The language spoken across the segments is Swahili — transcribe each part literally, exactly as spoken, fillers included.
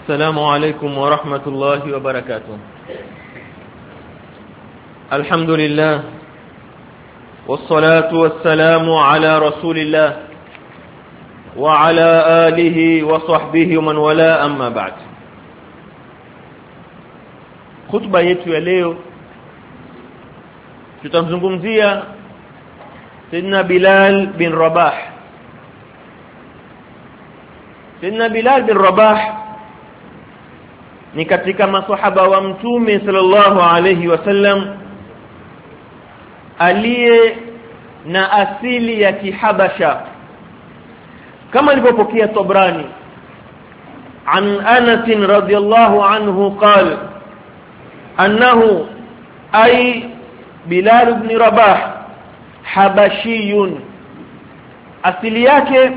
السلام عليكم ورحمة الله وبركاته. الحمد لله والصلاة والسلام على رسول الله وعلى آله وصحبه ومن والاه أما بعد. خطبة yetu ya leo tutamzungumzia Sayyidina Bilal bin Rabah. Sayyidina Bilal bin Rabah ni katika maswahaba wa Mtume sallallahu alayhi wasallam aliye na asili ya Kihabasha, kama alivyopokea Tabrani an Anas radhiyallahu anhu qala annahu ay Bilal ibn Rabah habashiyun, asili yake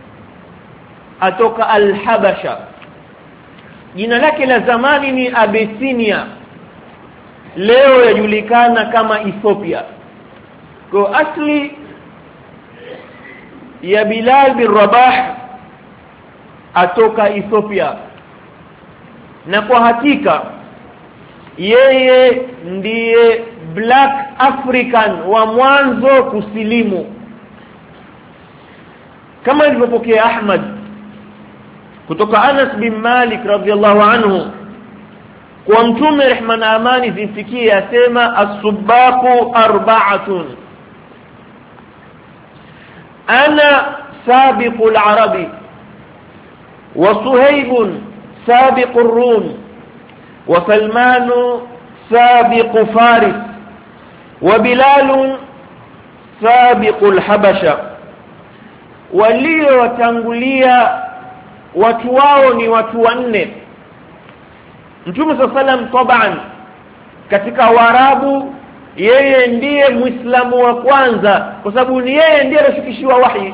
atoka al-Habasha, jina lake la zamani ni Abyssinia, leo yajulikana kama Ethiopia. Kwa asli ya Bilal bin Rabah atoka Ethiopia, na kwa hakika yeye ndiye Black African wa mwanzo kusilimu, kama ilivyopokea Ahmad kutoka Anas bin Malik radhiyallahu anhu kwa Mtume rehma na amani zimfikie asema as-subaqu arba'atun ana sabiqul arabi wa suhaybun sabiqur rum wa salmanu sabiqu faris wa bilalun sabiqul habasha. Walio watangulia watu wao ni watu wanne. Mtume sallam taban katika Waarabu yeye ndiye Muislamu wa kwanza, kwa sababu ni yeye ndiye alifikishiwa wahi.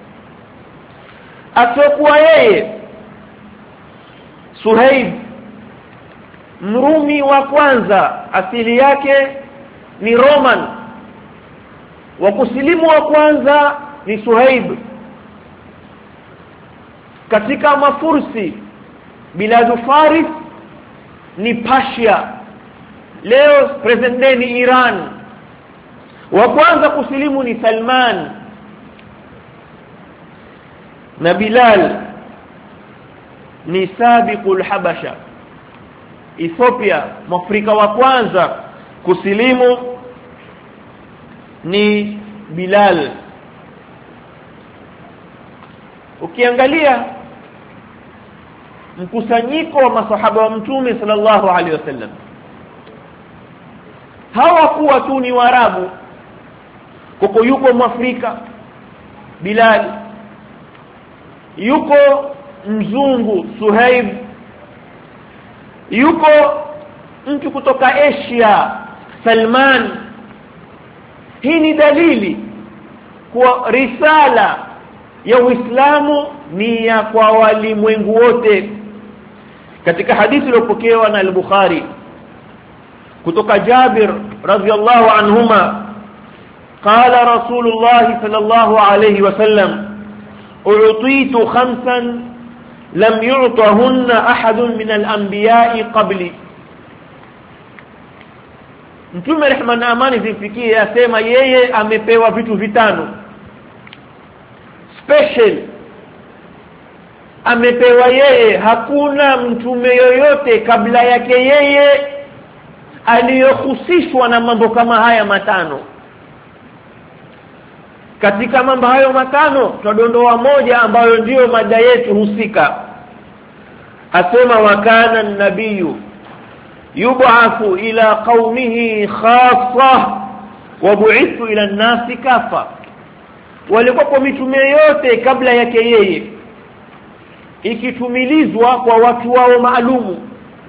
Atakuwa yeye Suhaib Mrumi wa kwanza, asili yake ni Roman, wa kusilimu wa kwanza ni Suhaib. Katika Mafursi biladu Faris ni Persia, leo present day ni Iran. Wa kwanza kusilimu ni Salman. Na Bilal ni sabiqul Habasha, Ethiopia, Mwafrika wa kwanza kusilimu ni Bilal. Ukiangalia mkusanyiko wa masahaba wa Mtume sallallahu alaihi wasallam, hawakuwa tu ni Waarabu. Kuko yuko Mwafrika Bilal, yuko mzungu Suhaib, yuko mtu kutoka Asia Salman. Hii ni dalili kwa risala ya Uislamu ni ya kwa walimwengu wote. Katika hadithi iliyopokewa na al-Bukhari kutoka Jabir radhiyallahu anhuma qala Rasulullah sallallahu alayhi wasallam u'titu khamsan lam yu'tahunna ahadun min al-anbiya'i qabli. Mtume rehma na amani zimfikie asema yeye amepewa vitu vitano special, amepewa yeye, hakuna mtume yoyote kabla yake yeye aliyohusishwa na mambo kama haya matano. Katika mambo hayo matano tutadondoa moja ambayo ndiyo mada yetu husika. Asema wa kana an-nabiyyu yub'athu ila qaumihi khassa wa bu'ithu ila an-nasi kafa. Walikuwa mitume yote kabla yake yeye ikitumilizwa kwa watu wao maalumu.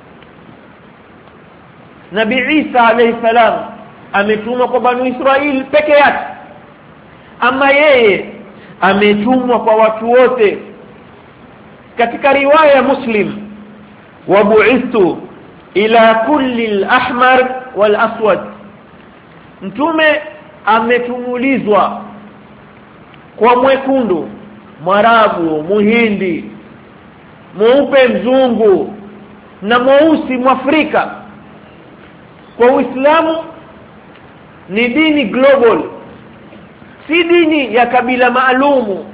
Nabii Isa alayhi salam ametumwa kwa Banu Israil peke yake, ama yeye ametumwa kwa watu wote. Katika riwaya Muslim wa bu'ithu ila kulli al-ahmar wal-aswad, mtume ametumulizwa kwa mwekundu, Mwarabu, Muhindi, mweupe mzungu na mweusi mwafrika. Kwa Uislamu ni dini global, si dini ya kabila maalumu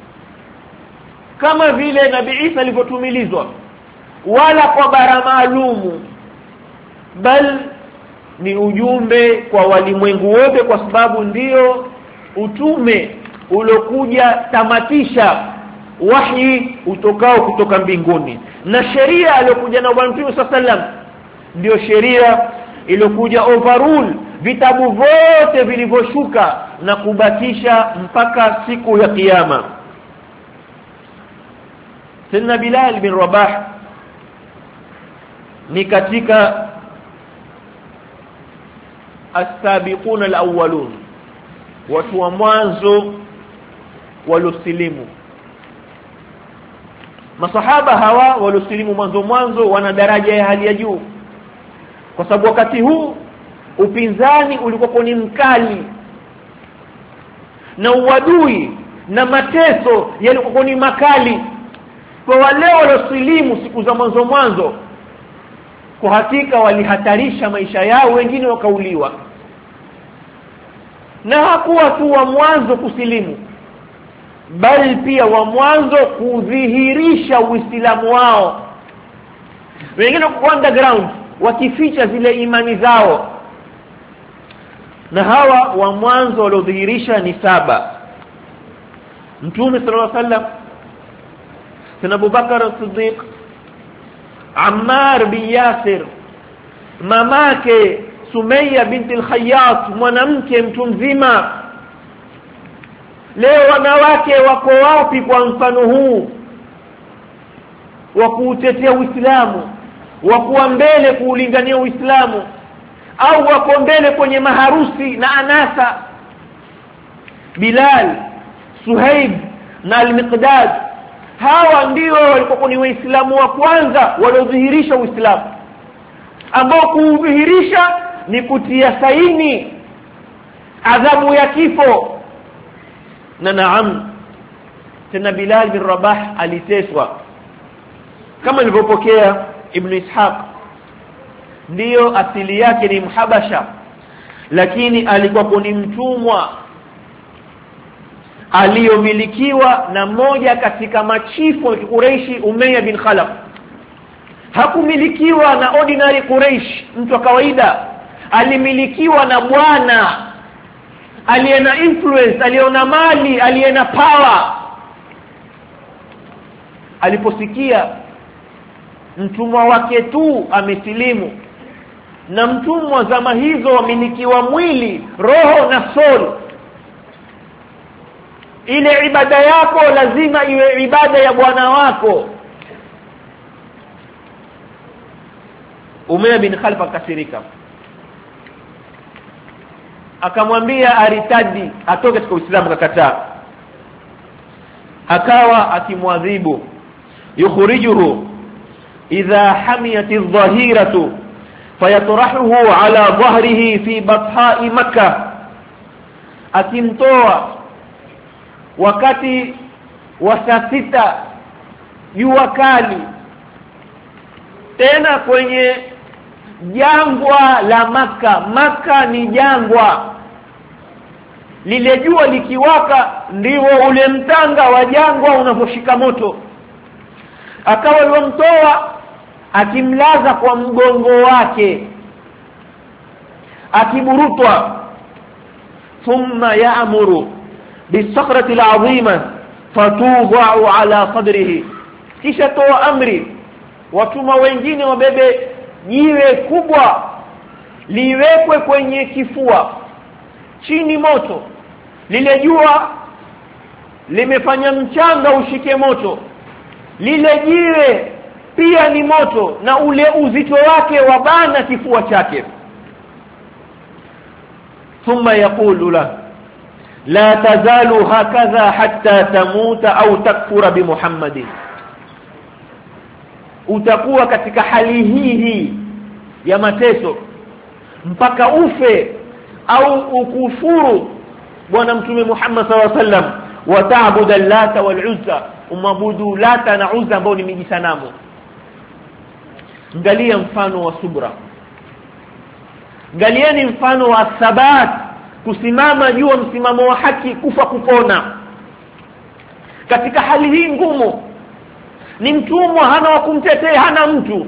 kama vile Nabii Isa alivyotumilizwa, wala kwa bara maalumu, bal ni ujumbe kwa walimwengu wote, kwa sababu ndio utume uliokuja tamatisha wahi utokao kutoka mbinguni, na sheria aliyokuja na Bwana Mtume sallallahu alaihi wasallam ndio sheria iliyokuja overrule vitabu vyote vilivyoshuka na kubakisha mpaka siku ya kiyama. Sayyidina Bilal bin Rabah ni katika as-sabiquna al-awwalun, watu wa mwanzo waliosilimu. Masahaba hawa waliosilimu mwanzo mwanzo wana daraja ya hali ya juu, kwa sababu wakati huu upinzani ulikuwa ni mkali na uadui na mateso yalikuwa ni makali. Kwa wale waliosilimu siku za mwanzo mwanzo, kwa hakika walihatarisha maisha yao, wengine wakauliwa. Na hakuwa tu wa mwanzo kusilimu, bali pia wa mwanzo kudhihirisha Uislamu wao. Wengine kwa underground wakificha zile imani zao. Na hawa wa mwanzo waliodhihirisha ni saba. Mtume sallallahu alaihi wasallam, Sayyidina Abu Bakar as-Siddiq, Ammar bin Yasir, mamake Sumayya binti al-Khayyat, mwanamke mtu mzima. Leo wanawake wako wapi kwa mfano huu wa kuutetea Uislamu, wa kuwa mbele kuulingania Uislamu, au wako mbele kwenye maharusi na anasa? Bilal, Suhaib na Al-Miqdad, hawa ndio walikuwa ni Waislamu wa kwanza waliodhihirisha Uislamu, ambao kuudhihirisha ni kutia saini adhabu ya kifo. Na naam, tena Bilal bin Rabah aliteswa kama nilivyopokea Ibn Ishaq. Ndiyo asili yake ni Mhabasha, lakini alikuwa ni mtumwa aliyomilikiwa na moja katika machifu wa Quraysh, Umayya bin Khalaf. Hakumilikiwa na ordinary Quraysh, mtu wa kawaida. Alimilikiwa na bwana aliyena influence, aliyena mali, aliyena power. Aliposikia mtumwa wake tu amesilimu, na mtumwa zama hizo wamilikiwa mwili, roho na soul, ile ibada yako lazima iwe ibada ya bwana wako. Umayya bin Khalaf akasirika, akamwambia aritadi, atoke katika Uislamu. Akakataa, akawa akimwadhibu. Yukhrijuhu idha hamiyati adh-dhahiratu fayatrahuhu ala dhahrihi fi batha'i Makkah, akimtoa wakati wa saa sita jua kali, tena kwenye jangwa la Maka. Maka ni jangwa, lile jua likiwaka ndio ule mtanga wa jangwa unaposhika moto. Akawa alomtoa akimlaza kwa mgongo wake, akiburutwa. Thumma ya'muru bisakrati al'azima fatudha'u ala sadrihi, kisha toa amri watuma wengine wabebe jiwe kubwa liwekwe kwenye kifua, chini moto. Lile jua limefanya mchanga ushike moto, lile jiwe pia ni moto, na ule uzito wake wabana kifua chake. Thumma yaqulu la la tazalu hakadha hatta tamuta au takfura bi Muhammadin, utakuwa katika hali hii hii ya mateso mpaka ufe au ukufuru bwana Mtume Muhammad sallallahu alaihi wasallam, wa ta'budu Allata wal Uzza, umabudu Lata na Uzza ambao ni miji sanamu. Angalia mfano wa subra, angalieni mfano wa thabat, kusimama juu ya msimamo wa haki, kufa kupona katika hali hii ngumu. Ni mtumwa, hana wa kumtetea, hana mtu.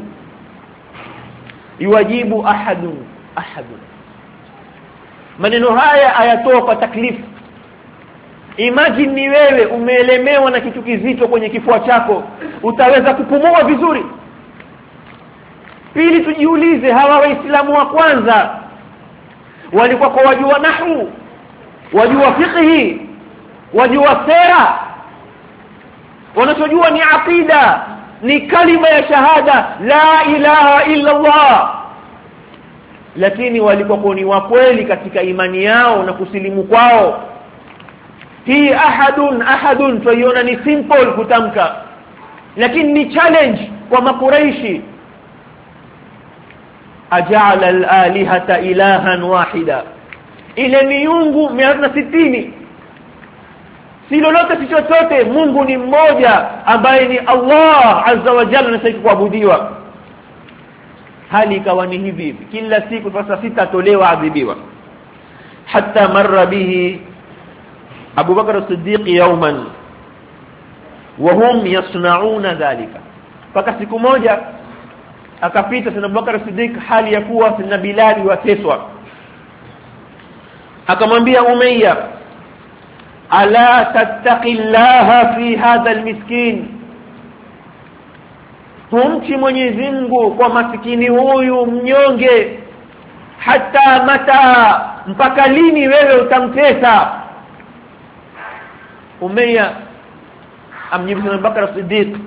Yuwajibu ahadun ahadun. Maneno haya ayatoa kwa taklifu. Imagine ni wewe umeelemewa na kitu kizito kwenye kifua chako, utaweza kupumua vizuri? Pili, tujiulize, hawa waislamu wa kwanza walikuwa kwa wajua nahwu, wajua fiqh, wajua sera, wanachojua ni aqida, ni kalima ya shahada la ilaha illa Allah, lakini walikuwa ni wa kweli katika imani yao na kusilimu kwao. Hii ahadun ahadun tuiona ni simple kutamka, lakini ni challenge kwa makuraishi. Aja'ala al-alihata ilahan wahida, ile miungu mia na sitini si lolote si chochote, Mungu ni mmoja ambaye ni Allah azza wa jalla anastahili kuabudiwa. Hali ikawa ni hivi hivi, kila siku sasa sita tolewa adhibiwa. Hatta marra bihi Abu Bakr as-Siddiq yawman wa hum yasna'una dhalika. Paka siku moja akapita sana Abu Bakr as-Siddiq hali ya kuwa na Bilal wateswa. Akamwambia Umayya, ala tattaqillaha fi hadha al-miskin, humchi Mwenyezi Mungu kwa maskini huyu mnyonge. Hata mata, mpaka lini wewe utamtesa? Umayya amjibu sana Abu Bakr as-Siddiq,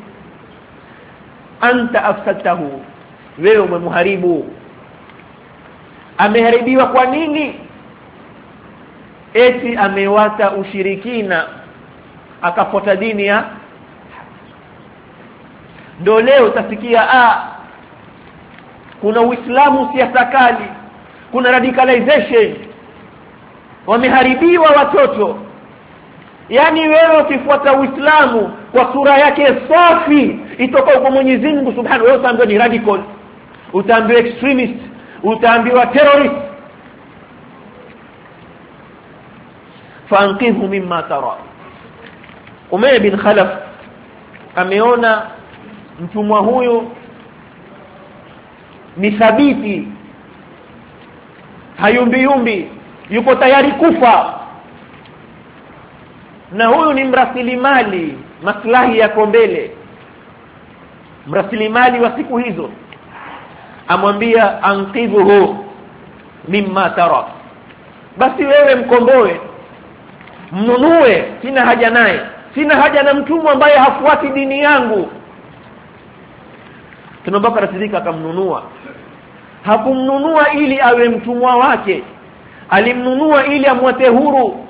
anta afsadtahu, wewe umemharibu. Ameharibiwa kwa nini? Eti amewata ushirikina, akafuata dini ya. Ndio leo utasikia ah kuna Uislamu siasa kali, kuna radicalization, wameharibiwa watoto. Yani wewe ukifuata Uislamu kwa sura yake safi itoka kwa Mwenyezi Mungu Subhanahu, wewe utaambiwa ni radical, utaambiwa extremist, utaambiwa terrorist. Faanqidhu mimma tara. Umayya bin Khalaf ameona mtumwa huyu ni thabiti, hayumbi yumbi, yuko tayari kufa, na huyu ni mrasilimali, maslahi yako mbele, mrasilimali wa siku hizo. Amwambia anqidhuhu mimma tara, basi wewe mkomboe, mnunue, sina haja naye, sina haja na mtumwa ambaye hafuati dini yangu. Abu Bakr as-Siddiq akamnunua. Hakumnunua ili awe mtumwa wake, alimnunua ili amwate huru.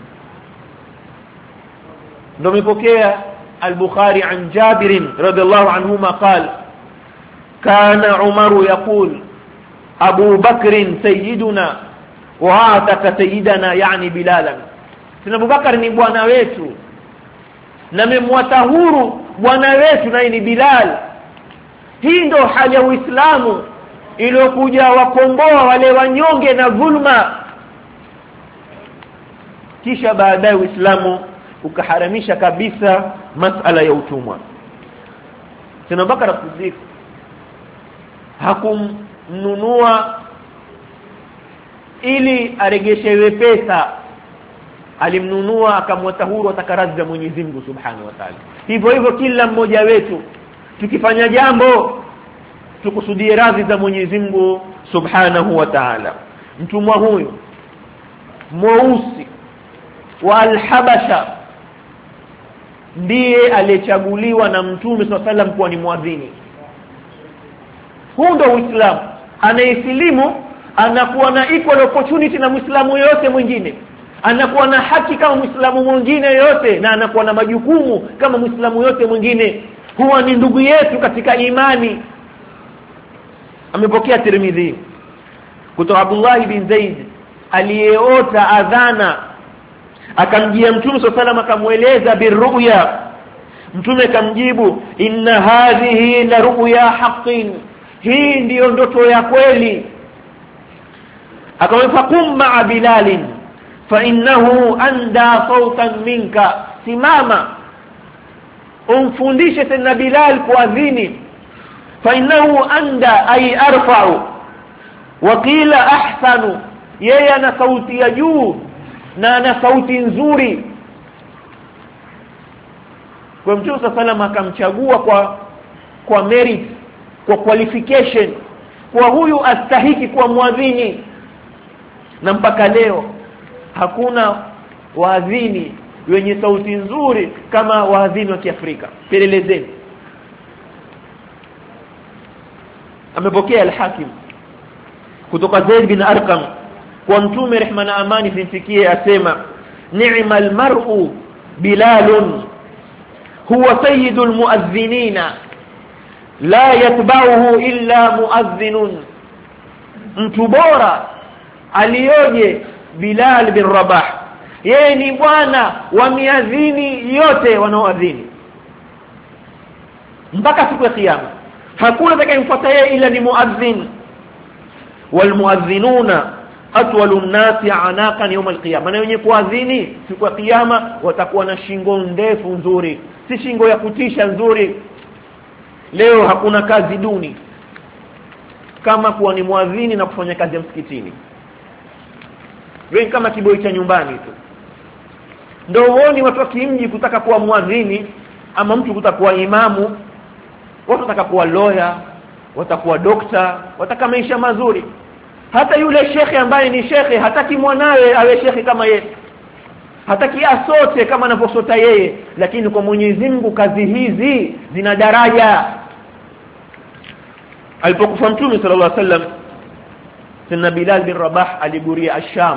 Ndio mipokea al-Bukhari an Jabir radhiallahu anhuma qala kana Umar yaqul Abu Bakr sayyiduna wa ataka sayyidana, yani Bilalan. Sina Abu Bakar ni bwana wetu na memwata huru bwana wetu naye ni Bilal. Hii ndio hali ya Uislamu iliyokuja wakomboa wale wanyonge na dhulma. Kisha baadaye Uislamu ukaharamisha kabisa masala ya utumwa. Sina Abu Bakar as-Siddiq hakumnunua ili aregeshewe pesa, alimnunua akamwata huru atakaradhi za Mwenyezi Mungu Subhanahu wa Ta'ala. Hivyo hivyo kila mmoja wetu tukifanya jambo tukusudie radhi za Mwenyezi Mungu Subhanahu wa Ta'ala. Mtumwa huyu mweusi wa al-Habasha ndiye aliyechaguliwa na Mtume sallallahu alaihi wasallam kuwa ni muadhini. Huu ndio Uislamu. Anayesilimu anakuwa na equal opportunity na Muislamu yote mwingine, anakuwa na haki kama Muislamu mwingine yote, na anakuwa na majukumu kama Muislamu yote mwingine. Huwa ni ndugu yetu katika imani. Amepokea Tirmidhi kutoka Abdullah bin Zaid aliyeota adhana, akamjia Mtume sallallahu alaihi wasallam akamweleza birruya, Mtume kamjibu, inna hadhihi la ru'ya haqqin, hii ndiyo ndoto ya kweli. Akamwambia, qum ma'a Bilal fa innahu anda sautan minka, simama umfundishe tena Bilal kuadhini. Fa innahu anda ay arfa'u wa qila ahsanu, yeye ana sauti ya juu na ana sauti nzuri. Kwa Mtume sallallahu akamchagua kwa kwa merit, kwa qualification, kwa huyu astahiki kuwa muadhini. Na mpaka leo hakuna waadhini wenye sauti nzuri kama waadhini wa Kiafrika. Pelelezeni. Amepokea al-Hakim kutoka Zaid bin Arqam kwa Mtume rehma na amani zimfikie, asema, ni'mal mar'u Bilalun huwa sayyidul muadhdhinina la yatba'uhu illa muadhdhinun, mtu bora aliyoje Bilal bin Rabah, yeye ni bwana wa miadhini yote wanaoadhini mpaka siku ya kiyama. Hakuna atakayemfuata yeye ila ni muadhin. Wal muadhinuna atwalu an-nasi anaqan yawm al-qiyamah, na wenye kuadhini siku ya kiyama watakuwa na shingo ndefu nzuri, si shingo ya kutisha nzuri. Leo hakuna kazi duni kama kuwa ni muadhini na kufanya kazi ya msikitini. Wewe kama kiboi cha nyumbani tu ndio uone watu wa kimji kutaka kuwa muadhini, ama mtu kutakuwa imamu. Watu wataka kuwa lawyer, watakuwa dokta, wataka maisha mazuri. Hata yule shekhe ambaye ni shekhe hataki mwanawe awe shekhe kama yeye, hataki asote kama anavyosota yeye. Lakini kwa Mwenyezi Mungu kazi hizi zina daraja. Alipokufa Mtume sallallahu alaihi wasallam, Sayyidina Bilal bin Rabah aliguria Asham,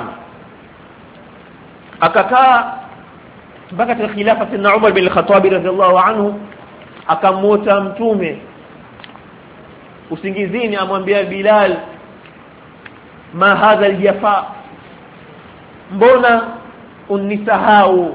akakaa mpaka katika khilafa Sayyidina Umar bin Khattab radhiallahu anhu. Akamwota Mtume usingizini, amwambia Bilal, ma hadha aljafa, mbona unisahau?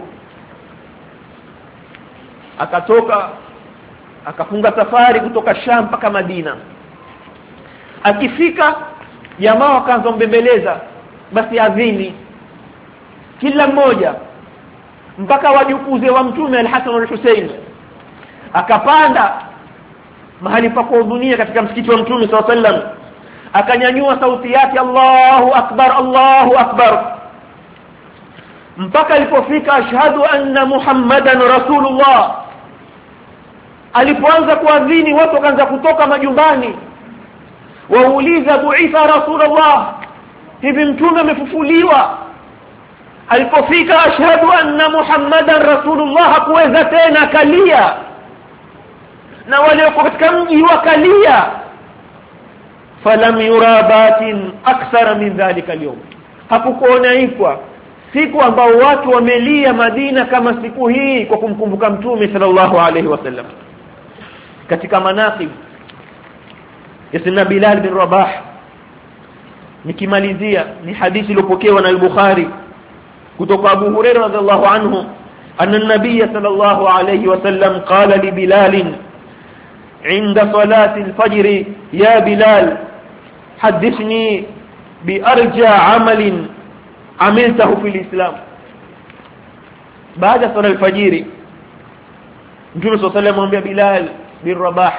Akatoka akafunga safari kutoka Sham mpaka Madina. Akifika jamaa wakaanza mbembeleza, basi adhini kila mmoja, mpaka wajukuze wa Mtume al-Hasan wal-Husayn. Akapanda mahali pa kuhudhuria katika msikiti wa Mtume sallallahu alaihi wasallam, akanyanyua sauti yake, Allahu akbar, Allahu akbar, mpaka alipofika ashhadu anna Muhammadan rasulullah. Alipoanza kuadhini, watu wakaanza kutoka majumbani, wauliza, bu'itha rasulullah, hivi Mtume amefufuliwa? Alipofika ashhadu anna Muhammadan rasulullah, hakuweza tena, kalia, na wale wako katika mji wakalia. Falam yurabatin akthara min dhalika al-yawm, hakukuona ikwa siku ambao watu wamelia Madina kama siku hii kwa kumkumbuka Mtume sallallahu alaihi wasallam. Katika manaqib ya Sayyidina Bilal bin Rabah, nikimalizia, ni hadithi iliyopokewa na al-Bukhari kutoka Abu Hurairah radhiallahu anhu, anna an-nabiy sallallahu alaihi wasallam qala li Bilal عند صلاة الفجر يا بلال حدثني بأرجى عمل عملته في الإسلام. بعد صلاة الفجر Mtume صلى الله عليه وسلم amwambia Bilal bin Rabah,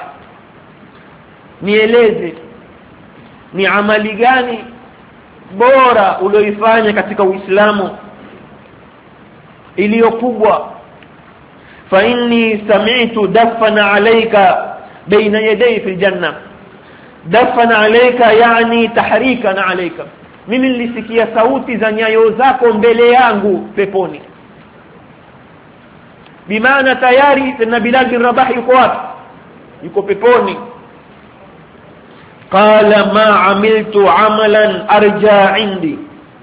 nieleze ni amali gani bora ulioifanya katika Uislamu iliyokubwa. Fa inni sami'tu dafana alayka baina yaday fil janna. Dafana alayka yani tahrikan alayka, mimi nilisikia sauti za nyayo zako mbele yangu peponi. Bimaana tayari na Bilal bin Rabah yuko wapi? Yuko peponi. Qala ma amiltu amalan arja indi,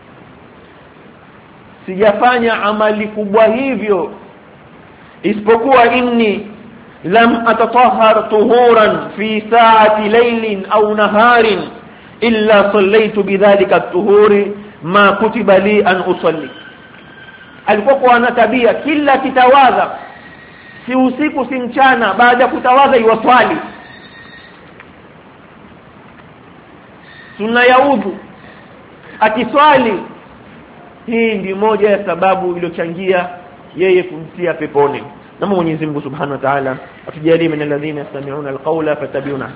sijafanya amali kubwa hivyo isipokuwa inni lam atatahhar tuhuran fi sa'ati laylin aw naharin illa sallaytu bidhalika at-tuhuri ma kutiba li an usalli. Alikuwa ana tabia kila kitawadha si usiku si mchana, baada kutawadha iwaswali sunna ya udhu akiswali. Hii ndi moja ya sababu iliyochangia yeye kumtia peponi. Na Mwenyezi Mungu Subhanahu wa Ta'ala atujalie min alladhina yastami'una alqawla fattabi'una